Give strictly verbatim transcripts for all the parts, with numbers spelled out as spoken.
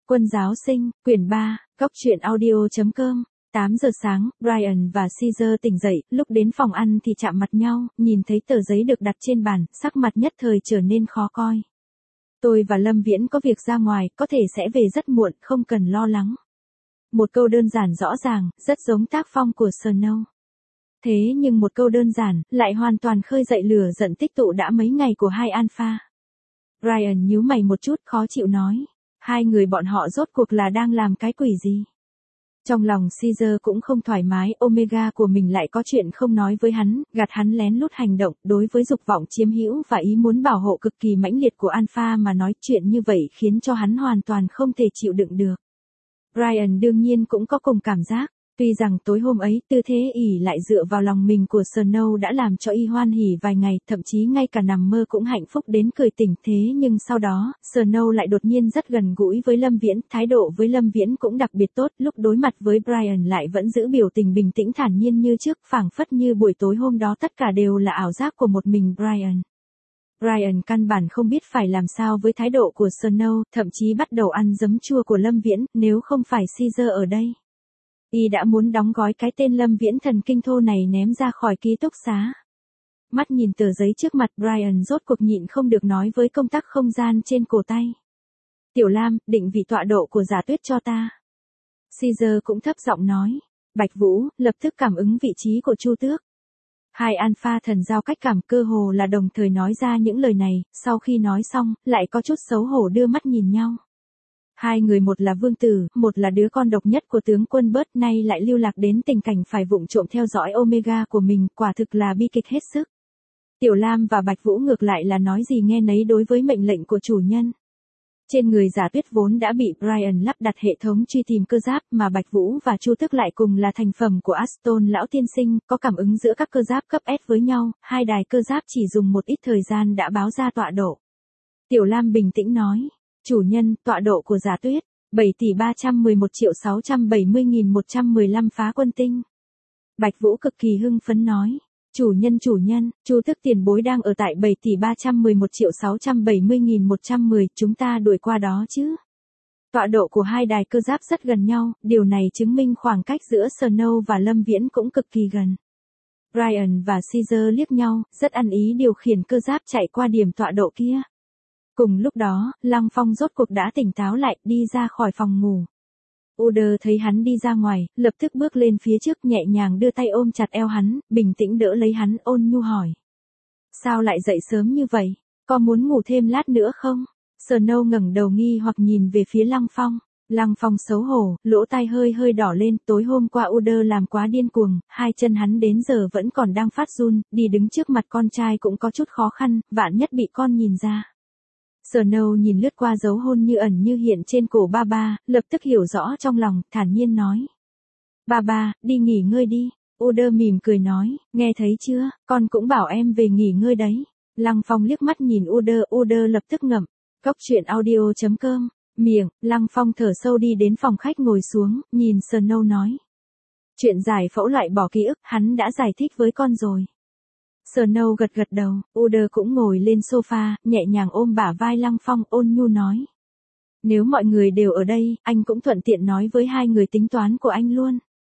Quân giáo sinh, quyển ba, góc truyện audio chấm com. tám giờ sáng, Brian và Caesar tỉnh dậy, lúc đến phòng ăn thì chạm mặt nhau, nhìn thấy tờ giấy được đặt trên bàn, sắc mặt nhất thời trở nên khó coi. Tôi và Lâm Viễn có việc ra ngoài, có thể sẽ về rất muộn, không cần lo lắng. Một câu đơn giản rõ ràng, rất giống tác phong của Snow. Thế nhưng một câu đơn giản, lại hoàn toàn khơi dậy lửa giận tích tụ đã mấy ngày của hai Alpha. Brian nhíu mày một chút, khó chịu nói. Hai người bọn họ rốt cuộc là đang làm cái quỷ gì? Trong lòng Caesar cũng không thoải mái, Omega của mình lại có chuyện không nói với hắn, gạt hắn lén lút hành động, đối với dục vọng chiếm hữu và ý muốn bảo hộ cực kỳ mãnh liệt của Alpha mà nói chuyện như vậy khiến cho hắn hoàn toàn không thể chịu đựng được. Brian đương nhiên cũng có cùng cảm giác. Tuy rằng tối hôm ấy tư thế ỉ lại dựa vào lòng mình của Snow đã làm cho y hoan hỉ vài ngày, thậm chí ngay cả nằm mơ cũng hạnh phúc đến cười tỉnh, thế nhưng sau đó, Snow lại đột nhiên rất gần gũi với Lâm Viễn, thái độ với Lâm Viễn cũng đặc biệt tốt, lúc đối mặt với Brian lại vẫn giữ biểu tình bình tĩnh thản nhiên như trước, phảng phất như buổi tối hôm đó tất cả đều là ảo giác của một mình Brian. Brian căn bản không biết phải làm sao với thái độ của Snow, thậm chí bắt đầu ăn giấm chua của Lâm Viễn, nếu không phải Caesar ở đây. Y đã muốn đóng gói cái tên Lâm Viễn thần kinh thô này ném ra khỏi ký túc xá. Mắt nhìn tờ giấy trước mặt, Brian rốt cuộc nhịn không được nói với công tắc không gian trên cổ tay. Tiểu Lam, định vị tọa độ của Giả Tuyết cho ta. Caesar cũng thấp giọng nói. Bạch Vũ, lập tức cảm ứng vị trí của Chu Tước. Hai Alpha thần giao cách cảm cơ hồ là đồng thời nói ra những lời này, sau khi nói xong, lại có chút xấu hổ đưa mắt nhìn nhau. Hai người một là vương tử, một là đứa con độc nhất của tướng quân Bớt, nay lại lưu lạc đến tình cảnh phải vụng trộm theo dõi Omega của mình, quả thực là bi kịch hết sức. Tiểu Lam và Bạch Vũ ngược lại là nói gì nghe nấy đối với mệnh lệnh của chủ nhân. Trên người Giả Tuyết vốn đã bị Brian lắp đặt hệ thống truy tìm cơ giáp, mà Bạch Vũ và Chu Tước lại cùng là thành phẩm của Aston lão tiên sinh, có cảm ứng giữa các cơ giáp cấp S với nhau, hai đài cơ giáp chỉ dùng một ít thời gian đã báo ra tọa độ. Tiểu Lam bình tĩnh nói. Chủ nhân, tọa độ của Giả Tuyết, bảy tỷ ba trăm mười một triệu sáu trăm bảy mươi nghìn một trăm mười lăm phá quân tinh. Bạch Vũ cực kỳ hưng phấn nói. Chủ nhân chủ nhân, Chu Tước tiền bối đang ở tại bảy tỷ ba trăm mười một triệu sáu trăm bảy mươi nghìn một trăm mười, chúng ta đuổi qua đó chứ. Tọa độ của hai đài cơ giáp rất gần nhau, điều này chứng minh khoảng cách giữa Snow và Lâm Viễn cũng cực kỳ gần. Brian và Caesar liếc nhau, rất ăn ý điều khiển cơ giáp chạy qua điểm tọa độ kia. Cùng lúc đó, Lăng Phong rốt cuộc đã tỉnh táo lại, đi ra khỏi phòng ngủ. Uder thấy hắn đi ra ngoài, lập tức bước lên phía trước nhẹ nhàng đưa tay ôm chặt eo hắn, bình tĩnh đỡ lấy hắn, ôn nhu hỏi. Sao lại dậy sớm như vậy? Có muốn ngủ thêm lát nữa không? Snow ngẩng đầu nghi hoặc nhìn về phía Lăng Phong. Lăng Phong xấu hổ, lỗ tai hơi hơi đỏ lên, tối hôm qua Uder làm quá điên cuồng, hai chân hắn đến giờ vẫn còn đang phát run, đi đứng trước mặt con trai cũng có chút khó khăn, vạn nhất bị con nhìn ra. Snow nhìn lướt qua dấu hôn như ẩn như hiện trên cổ ba ba, lập tức hiểu rõ trong lòng, thản nhiên nói. Ba ba, đi nghỉ ngơi đi. Uder mỉm cười nói, nghe thấy chưa, con cũng bảo em về nghỉ ngơi đấy. Lăng Phong liếc mắt nhìn Uder, Uder lập tức ngậm. Góc truyện audio chấm com, miệng, Lăng Phong thở sâu đi đến phòng khách ngồi xuống, nhìn Snow nói. Chuyện giải phẫu loại bỏ ký ức, hắn đã giải thích với con rồi. Snow gật gật đầu, Uder cũng ngồi lên sofa, nhẹ nhàng ôm bả vai Lăng Phong, ôn nhu nói. Nếu mọi người đều ở đây, anh cũng thuận tiện nói với hai người tính toán của anh luôn.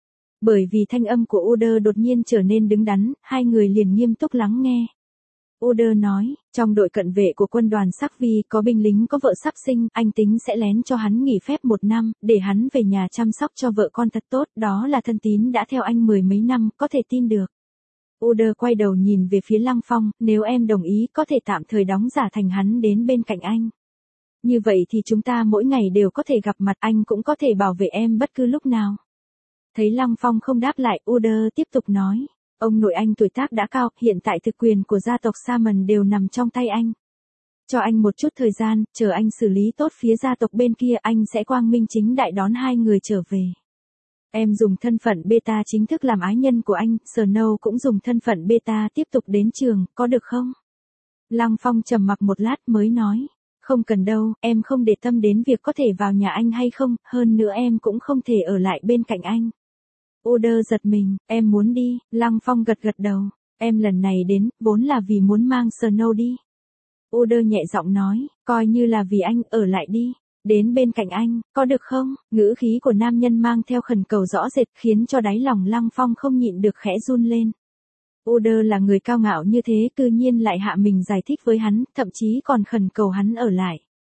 Bởi vì thanh âm của Uder đột nhiên trở nên đứng đắn, hai người liền nghiêm túc lắng nghe. Uder nói, trong đội cận vệ của quân đoàn Sắc Vi có binh lính có vợ sắp sinh, anh tính sẽ lén cho hắn nghỉ phép một năm, để hắn về nhà chăm sóc cho vợ con thật tốt, đó là thân tín đã theo anh mười mấy năm, có thể tin được. Uder quay đầu nhìn về phía Lăng Phong, nếu em đồng ý có thể tạm thời đóng giả thành hắn đến bên cạnh anh. Như vậy thì chúng ta mỗi ngày đều có thể gặp mặt, anh cũng có thể bảo vệ em bất cứ lúc nào. Thấy Lăng Phong không đáp lại, Uder tiếp tục nói, ông nội anh tuổi tác đã cao, hiện tại thực quyền của gia tộc Salmon đều nằm trong tay anh. Cho anh một chút thời gian, chờ anh xử lý tốt phía gia tộc bên kia, anh sẽ quang minh chính đại đón hai người trở về. Em dùng thân phận beta chính thức làm ái nhân của anh, Snow cũng dùng thân phận beta tiếp tục đến trường, có được không? Lăng Phong trầm mặc một lát mới nói, không cần đâu, em không để tâm đến việc có thể vào nhà anh hay không, hơn nữa em cũng không thể ở lại bên cạnh anh. Uder giật mình, em muốn đi, Lăng Phong gật gật đầu, em lần này đến, vốn là vì muốn mang Snow đi. Uder nhẹ giọng nói, coi như là vì anh, ở lại đi. Đến bên cạnh anh, có được không? Ngữ khí của nam nhân mang theo khẩn cầu rõ rệt khiến cho đáy lòng Lăng Phong không nhịn được khẽ run lên. Uder là người cao ngạo như thế cư nhiên lại hạ mình giải thích với hắn, thậm chí còn khẩn cầu hắn ở lại.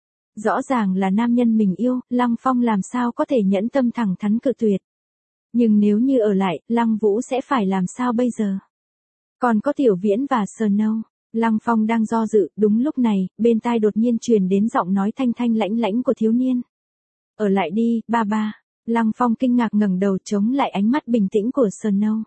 Rõ ràng là nam nhân mình yêu, Lăng Phong làm sao có thể nhẫn tâm thẳng thắn cự tuyệt. Nhưng nếu như ở lại, Lăng Vũ sẽ phải làm sao bây giờ? Còn có Tiểu Viễn và Snow. Lăng Phong đang do dự, đúng lúc này, bên tai đột nhiên truyền đến giọng nói thanh thanh lãnh lãnh của thiếu niên. Ở lại đi, ba ba. Lăng Phong kinh ngạc ngẩng đầu chống lại ánh mắt bình tĩnh của Snow.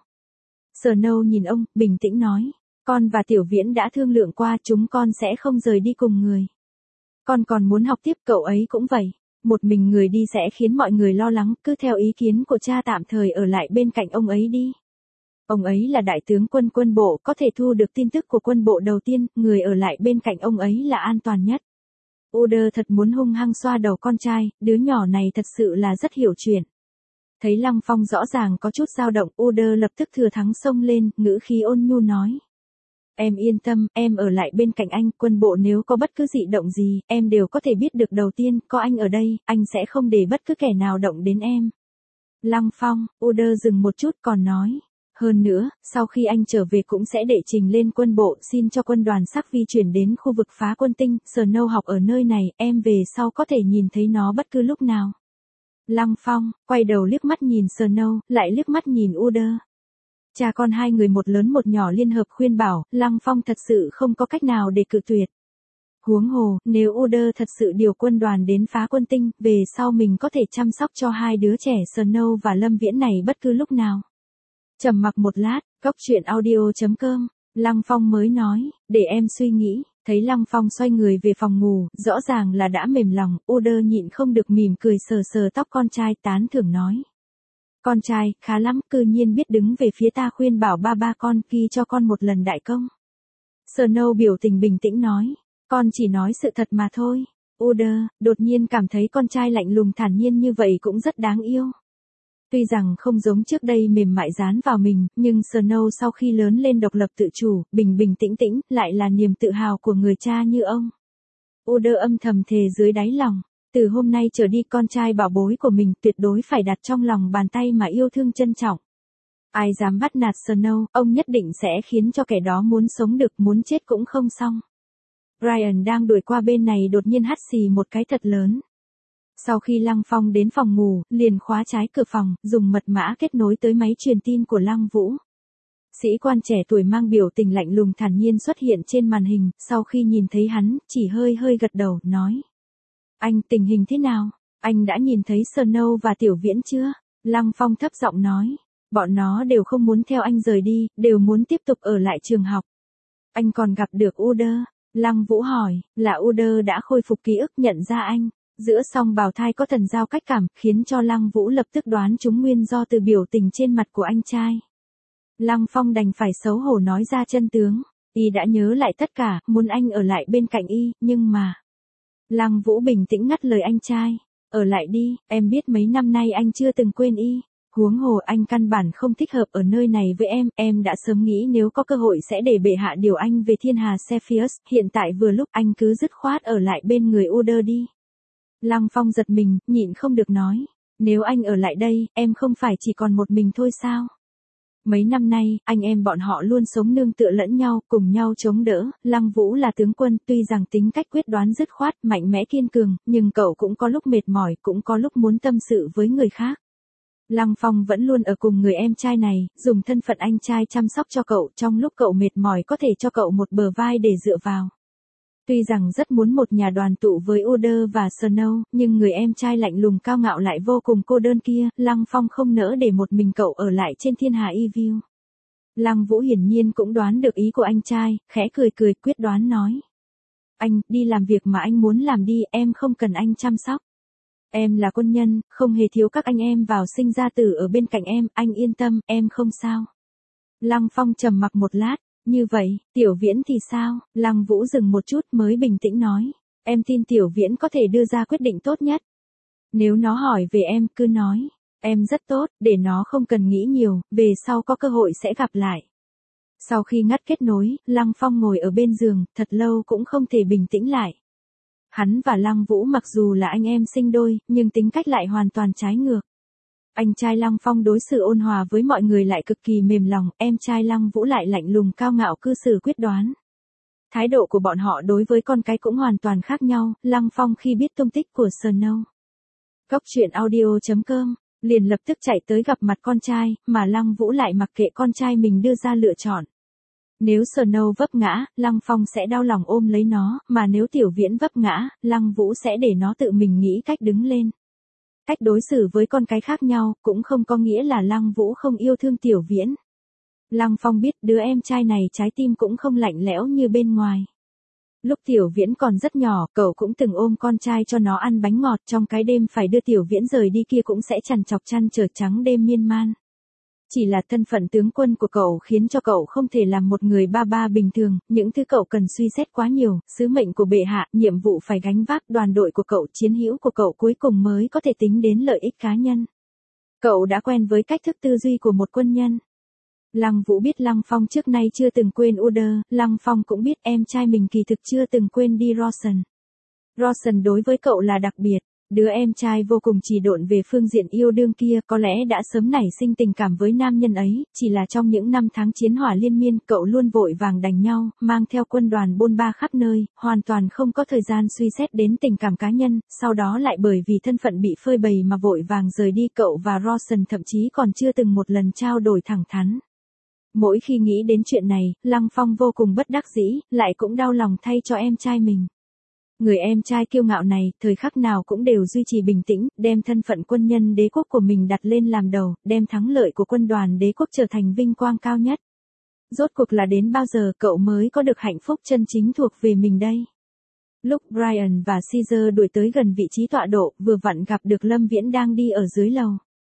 Snow nhìn ông, bình tĩnh nói. Con và Tiểu Viễn đã thương lượng qua, chúng con sẽ không rời đi cùng người. Con còn muốn học tiếp, cậu ấy cũng vậy. Một mình người đi sẽ khiến mọi người lo lắng, cứ theo ý kiến của cha tạm thời ở lại bên cạnh ông ấy đi. Ông ấy là đại tướng quân quân bộ, có thể thu được tin tức của quân bộ đầu tiên, người ở lại bên cạnh ông ấy là an toàn nhất. Uder thật muốn hung hăng xoa đầu con trai, đứa nhỏ này thật sự là rất hiểu chuyện. Thấy Lăng Phong rõ ràng có chút dao động, Uder lập tức thừa thắng xông lên, ngữ khí ôn nhu nói. Em yên tâm, em ở lại bên cạnh anh, quân bộ nếu có bất cứ dị động gì, em đều có thể biết được đầu tiên, có anh ở đây, anh sẽ không để bất cứ kẻ nào động đến em. Lăng Phong, Uder dừng một chút còn nói. Hơn nữa, sau khi anh trở về cũng sẽ đệ trình lên quân bộ, xin cho quân đoàn Sắc Vi chuyển đến khu vực phá quân tinh, Snow học ở nơi này, em về sau có thể nhìn thấy nó bất cứ lúc nào. Lăng Phong, quay đầu liếc mắt nhìn Snow, lại liếc mắt nhìn Uder. Cha con hai người một lớn một nhỏ liên hợp khuyên bảo, Lăng Phong thật sự không có cách nào để cự tuyệt. Huống hồ, nếu Uder thật sự điều quân đoàn đến phá quân tinh, về sau mình có thể chăm sóc cho hai đứa trẻ Snow và Lâm Viễn này bất cứ lúc nào. Trầm mặc một lát, góc truyện audio chấm com, Lăng Phong mới nói, để em suy nghĩ. Thấy Lăng Phong xoay người về phòng ngủ, rõ ràng là đã mềm lòng, Uder nhịn không được mỉm cười sờ sờ tóc con trai, tán thưởng nói. Con trai, khá lắm, cư nhiên biết đứng về phía ta khuyên bảo ba ba con, ghi cho con một lần đại công. Snow biểu tình bình tĩnh nói, con chỉ nói sự thật mà thôi. Uder, đột nhiên cảm thấy con trai lạnh lùng thản nhiên như vậy cũng rất đáng yêu. Tuy rằng không giống trước đây mềm mại dán vào mình, nhưng Snow sau khi lớn lên độc lập tự chủ, bình bình tĩnh tĩnh, lại là niềm tự hào của người cha như ông. Uder âm thầm thề dưới đáy lòng, từ hôm nay trở đi con trai bảo bối của mình tuyệt đối phải đặt trong lòng bàn tay mà yêu thương trân trọng. Ai dám bắt nạt Snow, ông nhất định sẽ khiến cho kẻ đó muốn sống được, muốn chết cũng không xong. Brian đang đuổi qua bên này đột nhiên hắt xì một cái thật lớn. Sau khi Lăng Phong đến phòng ngủ, liền khóa trái cửa phòng, dùng mật mã kết nối tới máy truyền tin của Lăng Vũ. Sĩ quan trẻ tuổi mang biểu tình lạnh lùng thản nhiên xuất hiện trên màn hình, sau khi nhìn thấy hắn, chỉ hơi hơi gật đầu, nói. Anh, tình hình thế nào? Anh đã nhìn thấy Snow và Tiểu Viễn chưa? Lăng Phong thấp giọng nói. Bọn nó đều không muốn theo anh rời đi, đều muốn tiếp tục ở lại trường học. Anh còn gặp được Uder. Lăng Vũ hỏi, là Uder đã khôi phục ký ức nhận ra anh. Giữa song bào thai có thần giao cách cảm, khiến cho Lăng Vũ lập tức đoán chúng nguyên do từ biểu tình trên mặt của anh trai. Lăng Phong đành phải xấu hổ nói ra chân tướng. Y đã nhớ lại tất cả, muốn anh ở lại bên cạnh Y, nhưng mà... Lăng Vũ bình tĩnh ngắt lời anh trai. Ở lại đi, em biết mấy năm nay anh chưa từng quên Y. Huống hồ anh căn bản không thích hợp ở nơi này với em, em đã sớm nghĩ nếu có cơ hội sẽ để bệ hạ điều anh về thiên hà Cepheus, hiện tại vừa lúc anh cứ dứt khoát ở lại bên người Uder đi. Lăng Phong giật mình, nhịn không được nói, nếu anh ở lại đây, em không phải chỉ còn một mình thôi sao? Mấy năm nay, anh em bọn họ luôn sống nương tựa lẫn nhau, cùng nhau chống đỡ, Lăng Vũ là tướng quân, tuy rằng tính cách quyết đoán dứt khoát, mạnh mẽ kiên cường, nhưng cậu cũng có lúc mệt mỏi, cũng có lúc muốn tâm sự với người khác. Lăng Phong vẫn luôn ở cùng người em trai này, dùng thân phận anh trai chăm sóc cho cậu, trong lúc cậu mệt mỏi có thể cho cậu một bờ vai để dựa vào. Tuy rằng rất muốn một nhà đoàn tụ với Uder và Snow, nhưng người em trai lạnh lùng cao ngạo lại vô cùng cô đơn kia, Lăng Phong không nỡ để một mình cậu ở lại trên thiên hà Yville. Lăng Vũ hiển nhiên cũng đoán được ý của anh trai, khẽ cười cười quyết đoán nói. Anh, đi làm việc mà anh muốn làm đi, em không cần anh chăm sóc. Em là quân nhân, không hề thiếu các anh em vào sinh ra tử ở bên cạnh em, anh yên tâm, em không sao. Lăng Phong trầm mặc một lát. Như vậy, Tiểu Viễn thì sao? Lăng Vũ dừng một chút mới bình tĩnh nói. Em tin Tiểu Viễn có thể đưa ra quyết định tốt nhất. Nếu nó hỏi về em, cứ nói. Em rất tốt, để nó không cần nghĩ nhiều, về sau có cơ hội sẽ gặp lại. Sau khi ngắt kết nối, Lăng Phong ngồi ở bên giường, thật lâu cũng không thể bình tĩnh lại. Hắn và Lăng Vũ mặc dù là anh em sinh đôi, nhưng tính cách lại hoàn toàn trái ngược. Anh trai Lăng Phong đối xử ôn hòa với mọi người lại cực kỳ mềm lòng, em trai Lăng Vũ lại lạnh lùng cao ngạo cư xử quyết đoán. Thái độ của bọn họ đối với con cái cũng hoàn toàn khác nhau. Lăng Phong khi biết tung tích của Snow, Cốc truyện audio chấm com, liền lập tức chạy tới gặp mặt con trai, mà Lăng Vũ lại mặc kệ con trai mình đưa ra lựa chọn. Nếu Snow vấp ngã, Lăng Phong sẽ đau lòng ôm lấy nó, mà nếu Tiểu Viễn vấp ngã, Lăng Vũ sẽ để nó tự mình nghĩ cách đứng lên. Cách đối xử với con cái khác nhau, cũng không có nghĩa là Lăng Vũ không yêu thương Tiểu Viễn. Lăng Phong biết đứa em trai này trái tim cũng không lạnh lẽo như bên ngoài. Lúc Tiểu Viễn còn rất nhỏ, cậu cũng từng ôm con trai cho nó ăn bánh ngọt, trong cái đêm phải đưa Tiểu Viễn rời đi kia cũng sẽ trằn trọc chăn trở trắng đêm miên man. Chỉ là thân phận tướng quân của cậu khiến cho cậu không thể làm một người ba ba bình thường, những thứ cậu cần suy xét quá nhiều, sứ mệnh của bệ hạ, nhiệm vụ phải gánh vác, đoàn đội của cậu, chiến hữu của cậu cuối cùng mới có thể tính đến lợi ích cá nhân. Cậu đã quen với cách thức tư duy của một quân nhân. Lăng Vũ biết Lăng Phong trước nay chưa từng quên Uder, Lăng Phong cũng biết em trai mình kỳ thực chưa từng quên đi Rawson. Rawson đối với cậu là đặc biệt. Đứa em trai vô cùng trì độn về phương diện yêu đương kia có lẽ đã sớm nảy sinh tình cảm với nam nhân ấy, chỉ là trong những năm tháng chiến hỏa liên miên cậu luôn vội vàng đánh nhau, mang theo quân đoàn bôn ba khắp nơi, hoàn toàn không có thời gian suy xét đến tình cảm cá nhân, sau đó lại bởi vì thân phận bị phơi bày mà vội vàng rời đi. Cậu và Rawson thậm chí còn chưa từng một lần trao đổi thẳng thắn. Mỗi khi nghĩ đến chuyện này, Lăng Phong vô cùng bất đắc dĩ, lại cũng đau lòng thay cho em trai mình. Người em trai kiêu ngạo này, thời khắc nào cũng đều duy trì bình tĩnh, đem thân phận quân nhân đế quốc của mình đặt lên làm đầu, đem thắng lợi của quân đoàn đế quốc trở thành vinh quang cao nhất. Rốt cuộc là đến bao giờ cậu mới có được hạnh phúc chân chính thuộc về mình đây? Lúc Brian và Caesar đuổi tới gần vị trí tọa độ, vừa vặn gặp được Lâm Viễn đang đi ở dưới lầu.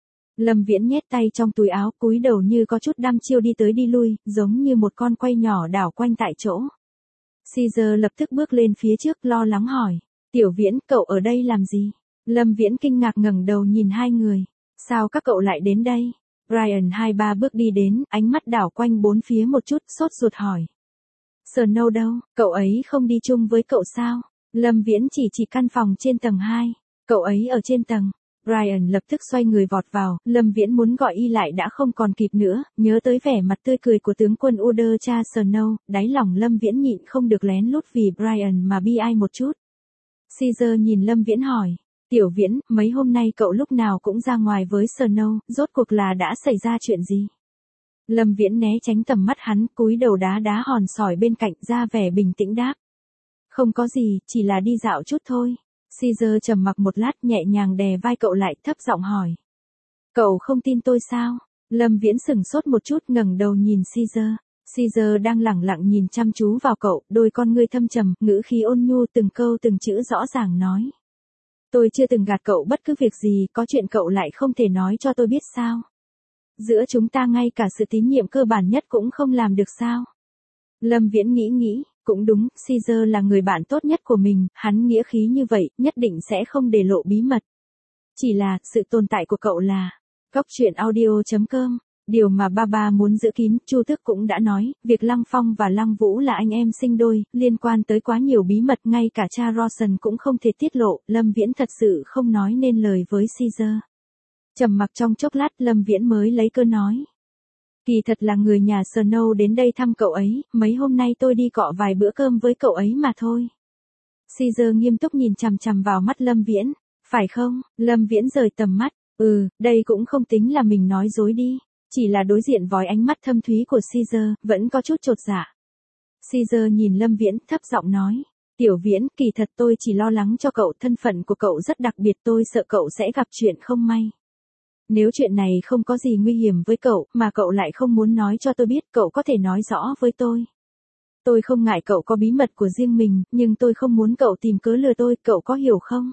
Lâm Viễn nhét tay trong túi áo, cúi đầu như có chút đăm chiêu đi tới đi lui, giống như một con quay nhỏ đảo quanh tại chỗ. Caesar lập tức bước lên phía trước lo lắng hỏi, Tiểu Viễn, cậu ở đây làm gì? Lâm Viễn kinh ngạc ngẩng đầu nhìn hai người, sao các cậu lại đến đây? Brian hai ba bước đi đến, ánh mắt đảo quanh bốn phía một chút, sốt ruột hỏi. Snow đâu, cậu ấy không đi chung với cậu sao? Lâm Viễn chỉ chỉ căn phòng trên tầng hai, cậu ấy ở trên tầng. Brian lập tức xoay người vọt vào, Lâm Viễn muốn gọi y lại đã không còn kịp nữa, nhớ tới vẻ mặt tươi cười của tướng quân Uder cha Snow, đáy lòng Lâm Viễn nhịn không được lén lút vì Brian mà bi ai một chút. Caesar nhìn Lâm Viễn hỏi, Tiểu Viễn, mấy hôm nay cậu lúc nào cũng ra ngoài với Snow, rốt cuộc là đã xảy ra chuyện gì? Lâm Viễn né tránh tầm mắt hắn, cúi đầu đá đá hòn sỏi bên cạnh, ra vẻ bình tĩnh đáp. Không có gì, chỉ là đi dạo chút thôi. Caesar trầm mặc một lát, nhẹ nhàng đè vai cậu lại, thấp giọng hỏi. Cậu không tin tôi sao? Lâm Viễn sửng sốt một chút, ngẩng đầu nhìn Caesar. Caesar đang lẳng lặng nhìn chăm chú vào cậu, đôi con ngươi thâm trầm, ngữ khí ôn nhu, từng câu từng chữ rõ ràng nói. Tôi chưa từng gạt cậu bất cứ việc gì, có chuyện cậu lại không thể nói cho tôi biết sao? Giữa chúng ta ngay cả sự tín nhiệm cơ bản nhất cũng không làm được sao? Lâm Viễn nghĩ nghĩ, cũng đúng, Caesar là người bạn tốt nhất của mình, hắn nghĩa khí như vậy, nhất định sẽ không để lộ bí mật. Chỉ là, sự tồn tại của cậu là, Cốc truyện audio chấm com, điều mà ba ba muốn giữ kín, Chu Tước cũng đã nói, việc Lăng Phong và Lăng Vũ là anh em sinh đôi, liên quan tới quá nhiều bí mật, ngay cả cha Rawson cũng không thể tiết lộ, Lâm Viễn thật sự không nói nên lời với Caesar. Trầm mặc trong chốc lát, Lâm Viễn mới lấy cơ nói. Kỳ thật là người nhà Snow đến đây thăm cậu ấy, mấy hôm nay tôi đi cọ vài bữa cơm với cậu ấy mà thôi. Caesar nghiêm túc nhìn chằm chằm vào mắt Lâm Viễn, phải không? Lâm Viễn rời tầm mắt, ừ, đây cũng không tính là mình nói dối đi, chỉ là đối diện với ánh mắt thâm thúy của Caesar, vẫn có chút chột dạ. Caesar nhìn Lâm Viễn, thấp giọng nói, Tiểu Viễn, kỳ thật tôi chỉ lo lắng cho cậu, thân phận của cậu rất đặc biệt, tôi sợ cậu sẽ gặp chuyện không may. Nếu chuyện này không có gì nguy hiểm với cậu, mà cậu lại không muốn nói cho tôi biết, cậu có thể nói rõ với tôi. Tôi không ngại cậu có bí mật của riêng mình, nhưng tôi không muốn cậu tìm cớ lừa tôi, cậu có hiểu không?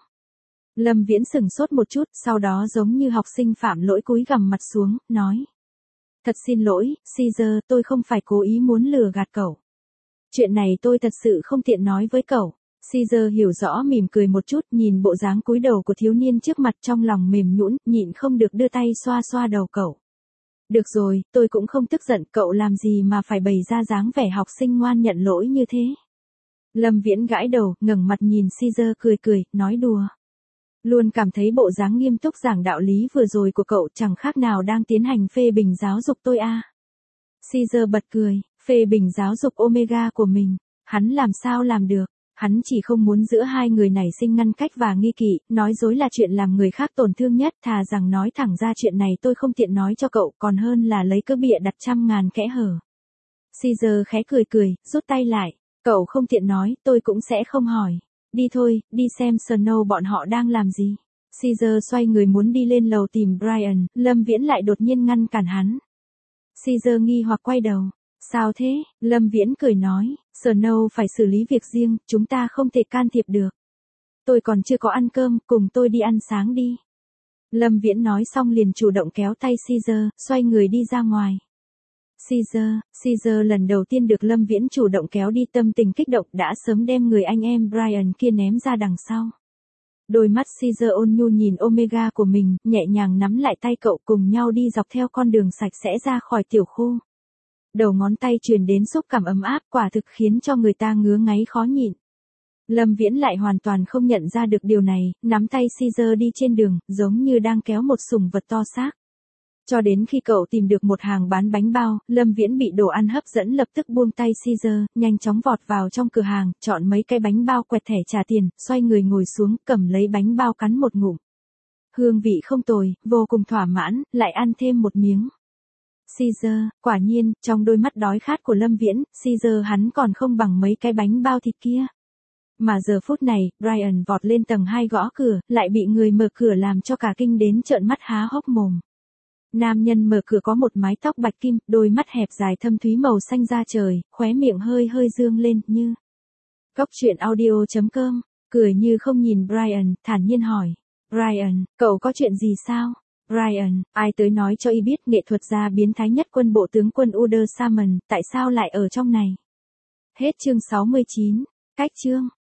Lâm Viễn sửng sốt một chút, sau đó giống như học sinh phạm lỗi cúi gằm mặt xuống, nói. Thật xin lỗi, Caesar, tôi không phải cố ý muốn lừa gạt cậu. Chuyện này tôi thật sự không tiện nói với cậu. Caesar hiểu rõ mỉm cười một chút, nhìn bộ dáng cúi đầu của thiếu niên trước mặt trong lòng mềm nhũn, nhịn không được đưa tay xoa xoa đầu cậu. Được rồi, tôi cũng không tức giận, cậu làm gì mà phải bày ra dáng vẻ học sinh ngoan nhận lỗi như thế. Lâm Viễn gãi đầu, ngẩng mặt nhìn Caesar cười cười, nói đùa. Luôn cảm thấy bộ dáng nghiêm túc giảng đạo lý vừa rồi của cậu chẳng khác nào đang tiến hành phê bình giáo dục tôi à. Caesar bật cười, phê bình giáo dục Omega của mình, hắn làm sao làm được, hắn chỉ không muốn giữa hai người này sinh ngăn cách và nghi kỵ, nói dối là chuyện làm người khác tổn thương nhất, thà rằng nói thẳng ra chuyện này tôi không tiện nói cho cậu, còn hơn là lấy cớ bịa đặt trăm ngàn kẽ hở. Caesar khẽ cười cười, rút tay lại, cậu không tiện nói, tôi cũng sẽ không hỏi. Đi thôi, đi xem Snow bọn họ đang làm gì. Caesar xoay người muốn đi lên lầu tìm Brian, Lâm Viễn lại đột nhiên ngăn cản hắn. Caesar nghi hoặc quay đầu. Sao thế? Lâm Viễn cười nói, Snow phải xử lý việc riêng, chúng ta không thể can thiệp được. Tôi còn chưa có ăn cơm, cùng tôi đi ăn sáng đi. Lâm Viễn nói xong liền chủ động kéo tay Caesar, xoay người đi ra ngoài. Caesar, Caesar lần đầu tiên được Lâm Viễn chủ động kéo đi, tâm tình kích động đã sớm đem người anh em Brian kia ném ra đằng sau. Đôi mắt Caesar ôn nhu nhìn Omega của mình, nhẹ nhàng nắm lại tay cậu cùng nhau đi dọc theo con đường sạch sẽ ra khỏi tiểu khu. Đầu ngón tay truyền đến xúc cảm ấm áp quả thực khiến cho người ta ngứa ngáy khó nhịn. Lâm Viễn lại hoàn toàn không nhận ra được điều này, nắm tay Caesar đi trên đường, giống như đang kéo một sủng vật to xác. Cho đến khi cậu tìm được một hàng bán bánh bao, Lâm Viễn bị đồ ăn hấp dẫn lập tức buông tay Caesar, nhanh chóng vọt vào trong cửa hàng, chọn mấy cái bánh bao quẹt thẻ trả tiền, xoay người ngồi xuống, cầm lấy bánh bao cắn một ngụm. Hương vị không tồi, vô cùng thỏa mãn, lại ăn thêm một miếng. Caesar, quả nhiên, trong đôi mắt đói khát của Lâm Viễn, Caesar hắn còn không bằng mấy cái bánh bao thịt kia. Mà giờ phút này, Brian vọt lên tầng hai gõ cửa, lại bị người mở cửa làm cho cả kinh đến trợn mắt há hốc mồm. Nam nhân mở cửa có một mái tóc bạch kim, đôi mắt hẹp dài thâm thúy màu xanh da trời, khóe miệng hơi hơi dương lên, như. Cốc truyện audio chấm com, cười như không nhìn Brian, thản nhiên hỏi. Brian, cậu có chuyện gì sao? Brian, ai tới nói cho y biết nghệ thuật gia biến thái nhất quân bộ tướng quân Uder Samon, tại sao lại ở trong này? Hết chương sáu mươi chín, cách chương.